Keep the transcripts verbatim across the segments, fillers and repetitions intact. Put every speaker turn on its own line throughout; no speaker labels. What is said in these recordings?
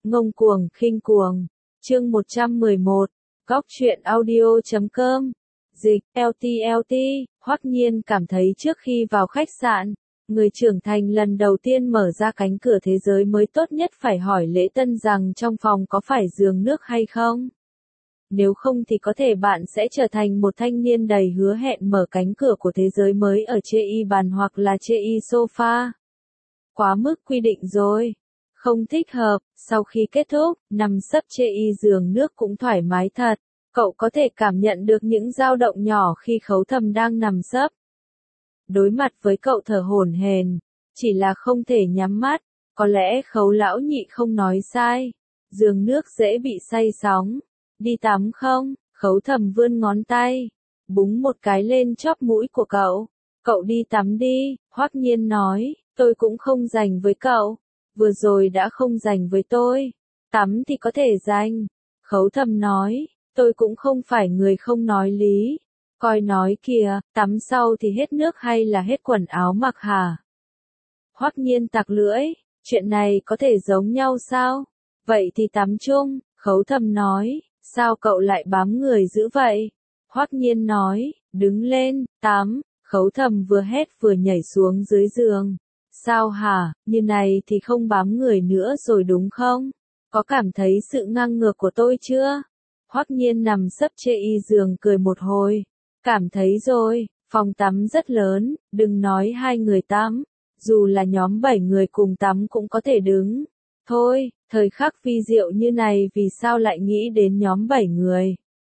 Ngông cuồng, khinh cuồng. Chương một trăm mười một. Góc truyện audio chấm com. Dịch, lờ tê lờ tê, Hoắc Nhiên cảm thấy trước khi vào khách sạn, người trưởng thành lần đầu tiên mở ra cánh cửa thế giới mới tốt nhất phải hỏi Lễ Tân rằng trong phòng có phải giường nước hay không. Nếu không thì có thể bạn sẽ trở thành một thanh niên đầy hứa hẹn mở cánh cửa của thế giới mới ở chê y bàn hoặc là chê y sofa. Quá mức quy định rồi. Không thích hợp, sau khi kết thúc, nằm sấp chê y giường nước cũng thoải mái thật. Cậu có thể cảm nhận được những dao động nhỏ khi Khấu Thầm đang nằm sấp. Đối mặt với cậu thở hổn hển, chỉ là không thể nhắm mắt, có lẽ Khấu lão nhị không nói sai. Giường nước dễ bị say sóng. Đi tắm không? Khấu Thầm vươn ngón tay, búng một cái lên chóp mũi của cậu. Cậu đi tắm đi, Hoắc Nhiên nói, tôi cũng không dành với cậu. Vừa rồi đã không dành với tôi. Tắm thì có thể dành. Khấu Thầm nói, tôi cũng không phải người không nói lý. Coi nói kìa, tắm sau thì hết nước hay là hết quần áo mặc hả? Hoắc Nhiên tặc lưỡi, chuyện này có thể giống nhau sao? Vậy thì tắm chung, Khấu Thầm nói, sao cậu lại bám người dữ vậy? Hoắc Nhiên nói, đứng lên, tắm. Khấu Thầm vừa hét vừa nhảy xuống dưới giường. Sao hả, như này thì không bám người nữa rồi đúng không? Có cảm thấy sự ngang ngược của tôi chưa? Hoắc Nhiên nằm sấp chê y giường cười một hồi. Cảm thấy rồi, phòng tắm rất lớn, đừng nói hai người tắm. Dù là nhóm bảy người cùng tắm cũng có thể đứng. Thôi, thời khắc vi diệu như này vì sao lại nghĩ đến nhóm bảy người?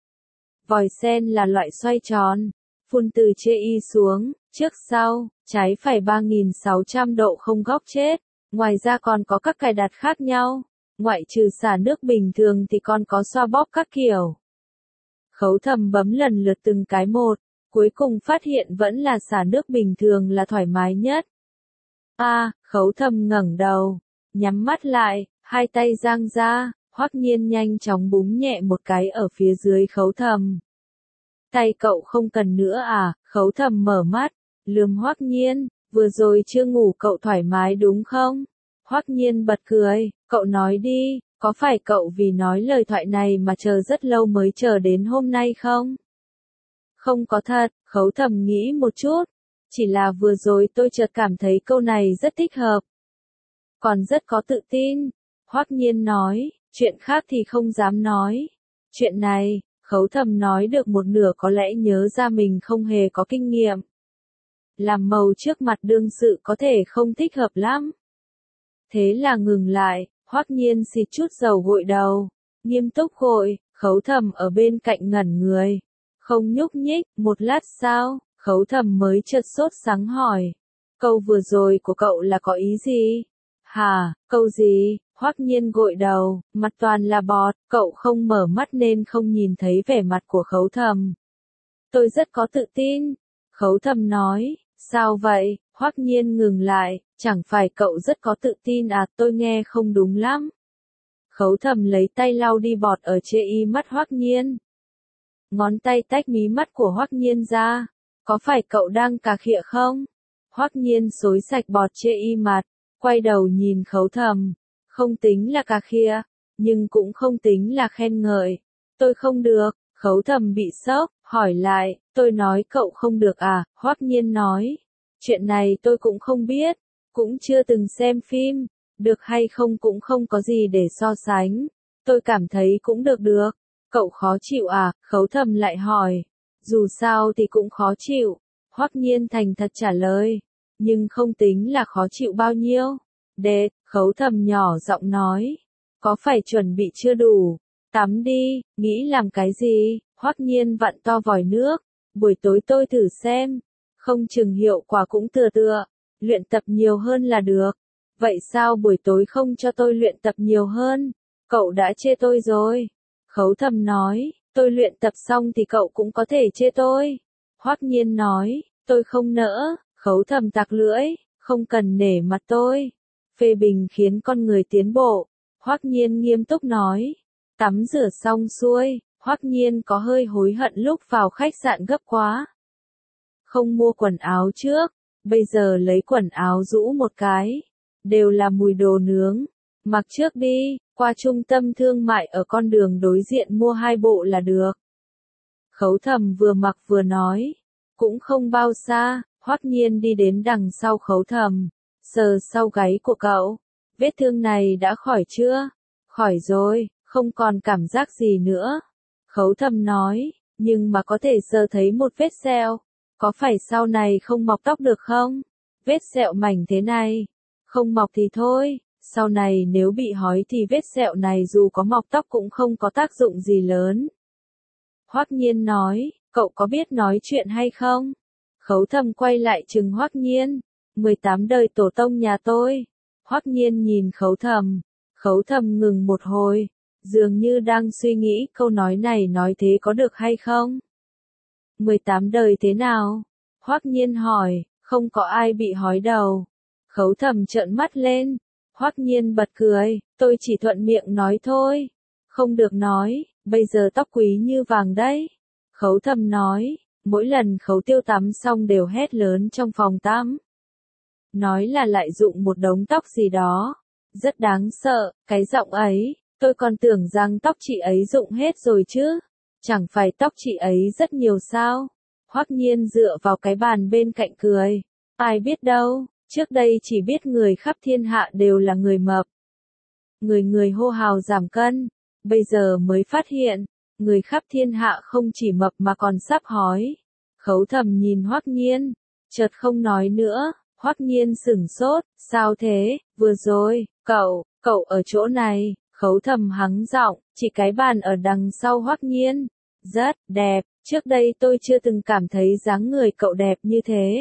Vòi sen là loại xoay tròn. Phun từ chê y xuống, trước sau, trái phải ba nghìn sáu trăm độ không góc chết. Ngoài ra còn có các cài đặt khác nhau. Ngoại trừ xả nước bình thường thì còn có xoa bóp các kiểu. Khấu Thầm bấm lần lượt từng cái một, cuối cùng phát hiện vẫn là xả nước bình thường là thoải mái nhất. A, à, Khấu Thầm ngẩng đầu, nhắm mắt lại, hai tay dang ra, Hoắc Nhiên nhanh chóng búng nhẹ một cái ở phía dưới Khấu Thầm. Tay cậu không cần nữa à? Khấu Thầm mở mắt, lườm Hoắc Nhiên, vừa rồi chưa ngủ cậu thoải mái đúng không? Hoắc Nhiên bật cười, cậu nói đi, có phải cậu vì nói lời thoại này mà chờ rất lâu mới chờ đến hôm nay không? Không có thật, Khấu Thầm nghĩ một chút, chỉ là vừa rồi tôi chợt cảm thấy câu này rất thích hợp. Còn rất có tự tin, Hoắc Nhiên nói, chuyện khác thì không dám nói. Chuyện này, Khấu Thầm nói được một nửa có lẽ nhớ ra mình không hề có kinh nghiệm. Làm màu trước mặt đương sự có thể không thích hợp lắm. Thế là ngừng lại, Hoắc Nhiên xịt chút dầu gội đầu, nghiêm túc gội, Khấu Thầm ở bên cạnh ngẩn người. Không nhúc nhích, một lát sau, Khấu Thầm mới chợt sốt sắng hỏi. Câu vừa rồi của cậu là có ý gì? Hả, câu gì? Hoắc Nhiên gội đầu, mặt toàn là bọt, cậu không mở mắt nên không nhìn thấy vẻ mặt của Khấu Thầm. Tôi rất có tự tin. Khấu Thầm nói, sao vậy? Hoắc Nhiên ngừng lại, chẳng phải cậu rất có tự tin à, tôi nghe không đúng lắm. Khấu Thầm lấy tay lau đi bọt ở chê y mắt Hoắc Nhiên. Ngón tay tách mí mắt của Hoắc Nhiên ra. Có phải cậu đang cà khịa không? Hoắc Nhiên xối sạch bọt chê y mặt, quay đầu nhìn Khấu Thầm. Không tính là cà khịa, nhưng cũng không tính là khen ngợi. Tôi không được, Khấu Thầm bị sốc, hỏi lại, tôi nói cậu không được à? Hoắc Nhiên nói, chuyện này tôi cũng không biết, cũng chưa từng xem phim, được hay không cũng không có gì để so sánh. Tôi cảm thấy cũng được được. Cậu khó chịu à? Khấu Thầm lại hỏi. Dù sao thì cũng khó chịu. Hoắc Nhiên thành thật trả lời, nhưng không tính là khó chịu bao nhiêu. Đệ, Khấu Thầm nhỏ giọng nói, có phải chuẩn bị chưa đủ? Tắm đi, nghĩ làm cái gì? Hoắc Nhiên vặn to vòi nước, buổi tối tôi thử xem, không chừng hiệu quả cũng tựa tựa, luyện tập nhiều hơn là được. Vậy sao buổi tối không cho tôi luyện tập nhiều hơn? Cậu đã chê tôi rồi. Khấu Thầm nói, tôi luyện tập xong thì cậu cũng có thể chê tôi. Hoắc Nhiên nói, tôi không nỡ. Khấu Thầm tặc lưỡi, không cần nể mặt tôi. Phê bình khiến con người tiến bộ. Hoắc Nhiên nghiêm túc nói. Tắm rửa xong xuôi, Hoắc Nhiên có hơi hối hận lúc vào khách sạn gấp quá. Không mua quần áo trước, bây giờ lấy quần áo rũ một cái. Đều là mùi đồ nướng. Mặc trước đi, qua trung tâm thương mại ở con đường đối diện mua hai bộ là được. Khấu Thầm vừa mặc vừa nói. Cũng không bao xa, Hoắc Nhiên đi đến đằng sau Khấu Thầm, sờ sau gáy của cậu. Vết thương này đã khỏi chưa? Khỏi rồi, không còn cảm giác gì nữa. Khấu Thầm nói, nhưng mà có thể sờ thấy một vết sẹo. Có phải sau này không mọc tóc được không? Vết sẹo mảnh thế này. Không mọc thì thôi, sau này nếu bị hói thì vết sẹo này dù có mọc tóc cũng không có tác dụng gì lớn. Hoắc Nhiên nói, cậu có biết nói chuyện hay không? Khấu Thầm quay lại trừng Hoắc Nhiên, mười tám đời tổ tông nhà tôi. Hoắc Nhiên nhìn Khấu Thầm, Khấu Thầm ngừng một hồi, dường như đang suy nghĩ câu nói này nói thế có được hay không? mười tám đời thế nào? Hoắc Nhiên hỏi, không có ai bị hói đầu. Khấu Thầm trợn mắt lên, Hoắc Nhiên bật cười, tôi chỉ thuận miệng nói thôi. Không được nói, bây giờ tóc quý như vàng đấy. Khấu Thầm nói, mỗi lần Khấu Tiêu tắm xong đều hét lớn trong phòng tắm. Nói là lại dụng một đống tóc gì đó. Rất đáng sợ, cái giọng ấy, tôi còn tưởng rằng tóc chị ấy dụng hết rồi chứ. Chẳng phải tóc chị ấy rất nhiều sao? Hoắc Nhiên dựa vào cái bàn bên cạnh cười. Ai biết đâu, trước đây chỉ biết người khắp thiên hạ đều là người mập. Người người hô hào giảm cân, bây giờ mới phát hiện, người khắp thiên hạ không chỉ mập mà còn sắp hói. Khấu Thầm nhìn Hoắc Nhiên, chợt không nói nữa. Hoắc Nhiên sửng sốt, sao thế, vừa rồi, cậu, cậu ở chỗ này. Khấu Thầm hắng giọng, chỉ cái bàn ở đằng sau Hoắc Nhiên. Rất đẹp, trước đây tôi chưa từng cảm thấy dáng người cậu đẹp như thế.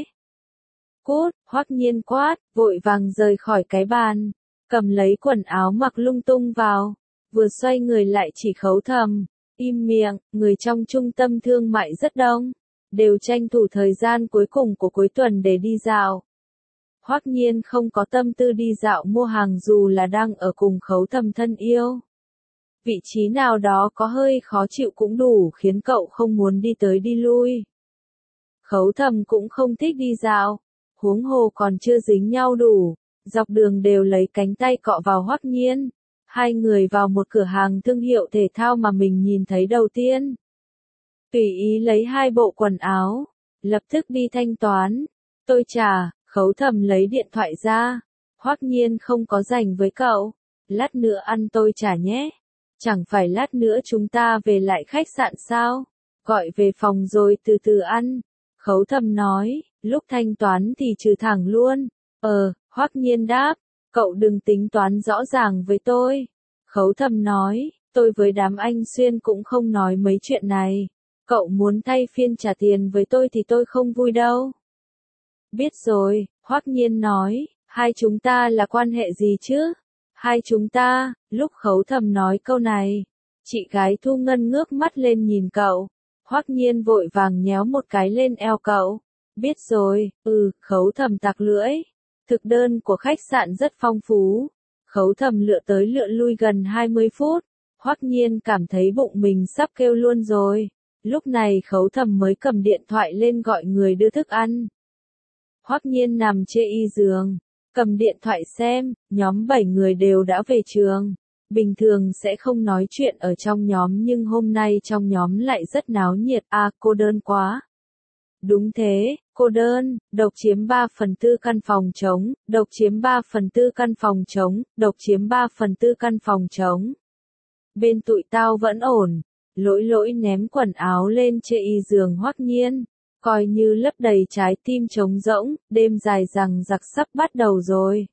Cút, Hoắc Nhiên quát, vội vàng rời khỏi cái bàn, cầm lấy quần áo mặc lung tung vào, vừa xoay người lại chỉ Khấu Thầm, im miệng, người trong trung tâm thương mại rất đông, đều tranh thủ thời gian cuối cùng của cuối tuần để đi dạo. Hoắc Nhiên không có tâm tư đi dạo mua hàng dù là đang ở cùng Khấu Thầm thân yêu. Vị trí nào đó có hơi khó chịu cũng đủ khiến cậu không muốn đi tới đi lui. Khấu Thầm cũng không thích đi dạo, huống hồ còn chưa dính nhau đủ, dọc đường đều lấy cánh tay cọ vào Hoắc Nhiên. Hai người vào một cửa hàng thương hiệu thể thao mà mình nhìn thấy đầu tiên. Tùy ý lấy hai bộ quần áo, lập tức đi thanh toán. Tôi trả, Khấu Thầm lấy điện thoại ra. Hoắc Nhiên không có rảnh với cậu, lát nữa ăn tôi trả nhé. Chẳng phải lát nữa chúng ta về lại khách sạn sao? Gọi về phòng rồi từ từ ăn. Khấu Thầm nói, lúc thanh toán thì trừ thẳng luôn. Ờ, Hoắc Nhiên đáp, cậu đừng tính toán rõ ràng với tôi. Khấu Thầm nói, tôi với đám anh Xuyên cũng không nói mấy chuyện này. Cậu muốn thay phiên trả tiền với tôi thì tôi không vui đâu. Biết rồi, Hoắc Nhiên nói, hai chúng ta là quan hệ gì chứ? Hai chúng ta, lúc Khấu Thầm nói câu này, chị gái Thu Ngân ngước mắt lên nhìn cậu. Hoắc Nhiên vội vàng nhéo một cái lên eo cậu. Biết rồi, ừ, Khấu Thầm tặc lưỡi. Thực đơn của khách sạn rất phong phú. Khấu Thầm lựa tới lựa lui gần hai mươi phút. Hoắc Nhiên cảm thấy bụng mình sắp kêu luôn rồi. Lúc này Khấu Thầm mới cầm điện thoại lên gọi người đưa thức ăn. Hoắc Nhiên nằm trên y giường, cầm điện thoại xem, nhóm bảy người đều đã về trường. Bình thường sẽ không nói chuyện ở trong nhóm nhưng hôm nay trong nhóm lại rất náo nhiệt, à cô đơn quá. Đúng thế, cô đơn, độc chiếm ba phần tư căn phòng trống, độc chiếm ba phần tư căn phòng trống, độc chiếm ba phần tư căn phòng trống. Bên tụi tao vẫn ổn, lỗi lỗi ném quần áo lên trên y giường Hoắc Nhiên. Coi như lấp đầy trái tim trống rỗng, đêm dài rằng giặc sắp bắt đầu rồi.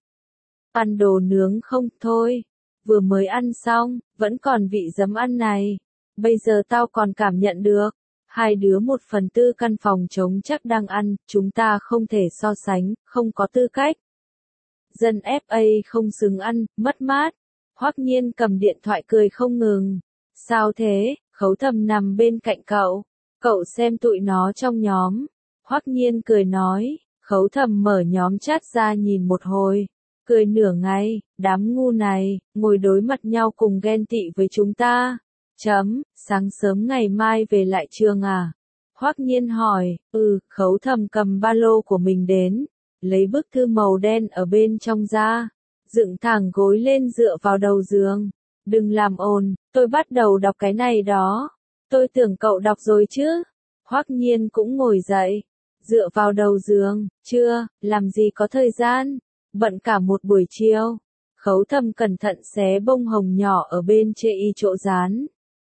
Ăn đồ nướng không thôi, vừa mới ăn xong, vẫn còn vị giấm ăn này. Bây giờ tao còn cảm nhận được, hai đứa một phần tư căn phòng trống chắc đang ăn, chúng ta không thể so sánh, không có tư cách. Dân ép a không xứng ăn, mất mát. Hoắc Nhiên cầm điện thoại cười không ngừng. Sao thế, Khấu Thầm nằm bên cạnh cậu. Cậu xem tụi nó trong nhóm. Hoắc Nhiên cười nói, Khấu Thầm mở nhóm chat ra nhìn một hồi. Cười nửa ngày, đám ngu này, ngồi đối mặt nhau cùng ghen tị với chúng ta. Chấm, sáng sớm ngày mai về lại trường à? Hoắc Nhiên hỏi, ừ, Khấu Thầm cầm ba lô của mình đến, lấy bức thư màu đen ở bên trong ra, dựng thẳng gối lên dựa vào đầu giường. Đừng làm ồn, tôi bắt đầu đọc cái này đó. Tôi tưởng cậu đọc rồi chứ. Hoắc Nhiên cũng ngồi dậy, dựa vào đầu giường, chưa, làm gì có thời gian, bận cả một buổi chiều. Khấu Thầm cẩn thận xé bông hồng nhỏ ở bên chê y chỗ dán.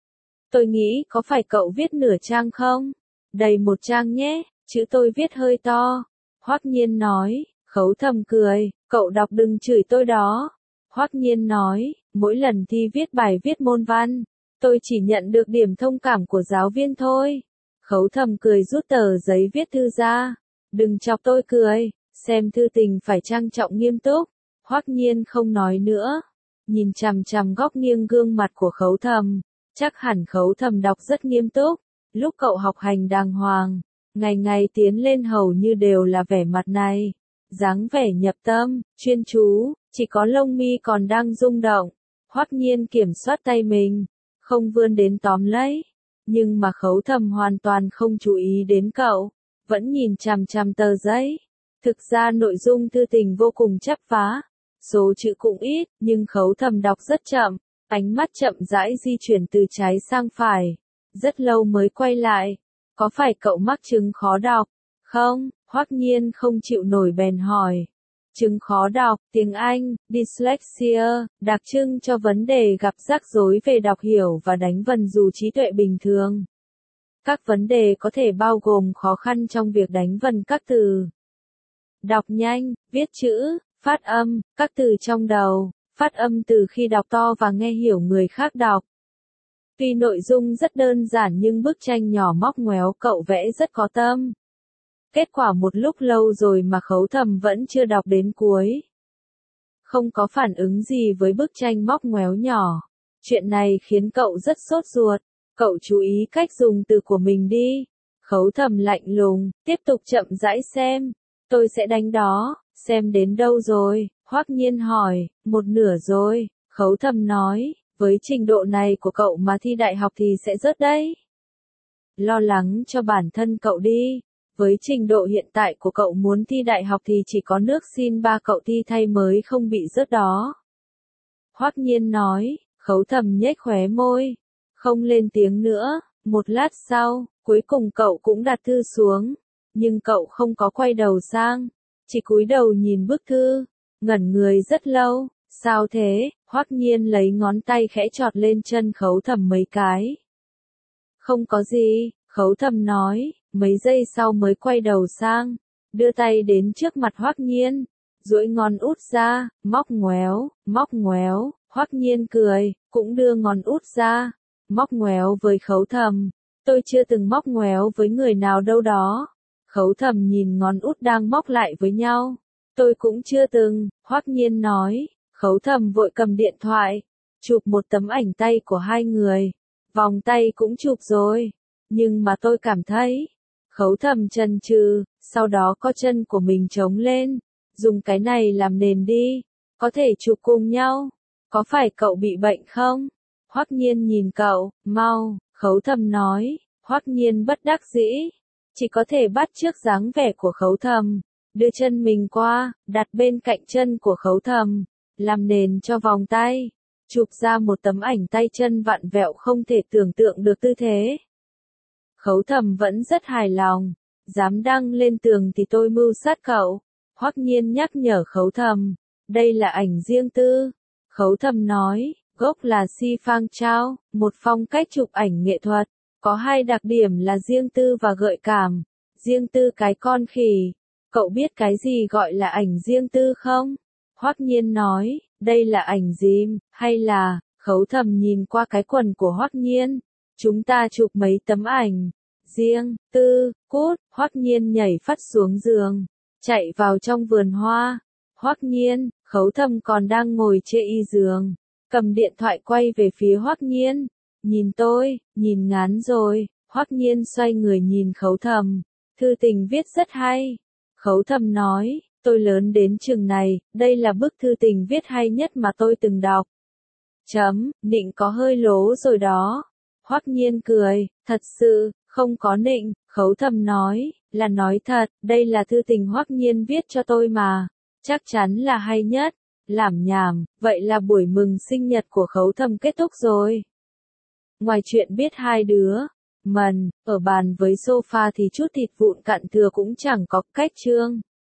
Tôi nghĩ có phải cậu viết nửa trang không? Đầy một trang nhé, chữ tôi viết hơi to. Hoắc Nhiên nói. Khấu Thầm cười, cậu đọc đừng chửi tôi đó. Hoắc Nhiên nói, mỗi lần thi viết bài viết môn văn, tôi chỉ nhận được điểm thông cảm của giáo viên thôi. Khấu Thầm cười rút tờ giấy viết thư ra. Đừng chọc tôi cười, xem thư tình phải trang trọng nghiêm túc. Hoắc Nhiên không nói nữa, nhìn chằm chằm góc nghiêng gương mặt của Khấu Thầm. Chắc hẳn Khấu Thầm đọc rất nghiêm túc. Lúc cậu học hành đàng hoàng, ngày ngày tiến lên hầu như đều là vẻ mặt này. Dáng vẻ nhập tâm, chuyên chú, chỉ có lông mi còn đang rung động. Hoắc Nhiên kiểm soát tay mình, không vươn đến tóm lấy. Nhưng mà Khấu Thầm hoàn toàn không chú ý đến cậu, vẫn nhìn chằm chằm tờ giấy. Thực ra nội dung thư tình vô cùng chắp vá, số chữ cũng ít, nhưng Khấu Thầm đọc rất chậm, ánh mắt chậm rãi di chuyển từ trái sang phải, rất lâu mới quay lại. Có phải cậu mắc chứng khó đọc? Không, Hoắc Nhiên không chịu nổi bèn hỏi. Chứng khó đọc, tiếng Anh, dyslexia, đặc trưng cho vấn đề gặp rắc rối về đọc hiểu và đánh vần dù trí tuệ bình thường. Các vấn đề có thể bao gồm khó khăn trong việc đánh vần các từ, đọc nhanh, viết chữ, phát âm, các từ trong đầu, phát âm từ khi đọc to và nghe hiểu người khác đọc. Tuy nội dung rất đơn giản nhưng bức tranh nhỏ móc ngoéo cậu vẽ rất có tâm. Kết quả một lúc lâu rồi mà Khấu Thầm vẫn chưa đọc đến cuối. Không có phản ứng gì với bức tranh móc ngoéo nhỏ. Chuyện này khiến cậu rất sốt ruột. Cậu chú ý cách dùng từ của mình đi. Khấu Thầm lạnh lùng, tiếp tục chậm rãi xem. Tôi sẽ đánh đó, xem đến đâu rồi? Hoắc Nhiên hỏi, một nửa rồi. Khấu Thầm nói, với trình độ này của cậu mà thi đại học thì sẽ rớt đấy. Lo lắng cho bản thân cậu đi. Với trình độ hiện tại của cậu muốn thi đại học thì chỉ có nước xin ba cậu thi thay mới không bị rớt đó. Hoắc Nhiên nói. Khấu Thầm nhếch khóe môi, không lên tiếng nữa. Một lát sau, cuối cùng cậu cũng đặt thư xuống, nhưng cậu không có quay đầu sang, chỉ cúi đầu nhìn bức thư, ngẩn người rất lâu. Sao thế? Hoắc Nhiên lấy ngón tay khẽ chọt lên chân Khấu Thầm mấy cái. Không có gì, Khấu Thầm nói, mấy giây sau mới quay đầu sang, đưa tay đến trước mặt Hoắc Nhiên, duỗi ngón út ra, móc ngoéo, móc ngoéo. Hoắc Nhiên cười, cũng đưa ngón út ra, móc ngoéo với Khấu Thầm. Tôi chưa từng móc ngoéo với người nào đâu đó. Khấu Thầm nhìn ngón út đang móc lại với nhau. Tôi cũng chưa từng, Hoắc Nhiên nói. Khấu Thầm vội cầm điện thoại, chụp một tấm ảnh tay của hai người. Vòng tay cũng chụp rồi, nhưng mà tôi cảm thấy. Khấu Thầm chần chừ, sau đó co chân của mình trống lên, dùng cái này làm nền đi, có thể chụp cùng nhau. Có phải cậu bị bệnh không? Hoắc Nhiên nhìn cậu, mau, Khấu Thầm nói. Hoắc Nhiên bất đắc dĩ, chỉ có thể bắt chước dáng vẻ của Khấu Thầm, đưa chân mình qua, đặt bên cạnh chân của Khấu Thầm, làm nền cho vòng tay, chụp ra một tấm ảnh tay chân vặn vẹo không thể tưởng tượng được tư thế. Khấu Thầm vẫn rất hài lòng, dám đăng lên tường thì tôi mưu sát cậu. Hoắc Nhiên nhắc nhở Khấu Thầm, đây là ảnh riêng tư. Khấu Thầm nói, gốc là Si Phang Trao, một phong cách chụp ảnh nghệ thuật, có hai đặc điểm là riêng tư và gợi cảm. Riêng tư cái con khỉ, cậu biết cái gì gọi là ảnh riêng tư không? Hoắc Nhiên nói, đây là ảnh dìm, hay là, Khấu Thầm nhìn qua cái quần của Hoắc Nhiên, chúng ta chụp mấy tấm ảnh, riêng, tư, cút. Hoắc Nhiên nhảy phắt xuống giường, chạy vào trong vườn hoa. Hoắc Nhiên, Khấu Thầm còn đang ngồi chê y giường, cầm điện thoại quay về phía Hoắc Nhiên, nhìn tôi, nhìn ngán rồi. Hoắc Nhiên xoay người nhìn Khấu Thầm, thư tình viết rất hay. Khấu Thầm nói, tôi lớn đến chừng này, đây là bức thư tình viết hay nhất mà tôi từng đọc. Chấm, nịnh có hơi lố rồi đó. Hoắc Nhiên cười, thật sự, không có nịnh. Khấu Thầm nói, là nói thật, đây là thư tình Hoắc Nhiên viết cho tôi mà, chắc chắn là hay nhất. Làm nhảm, vậy là buổi mừng sinh nhật của Khấu Thâm kết thúc rồi. Ngoài chuyện biết hai đứa, mần, ở bàn với sofa thì chút thịt vụn cặn thừa cũng chẳng có cách Trương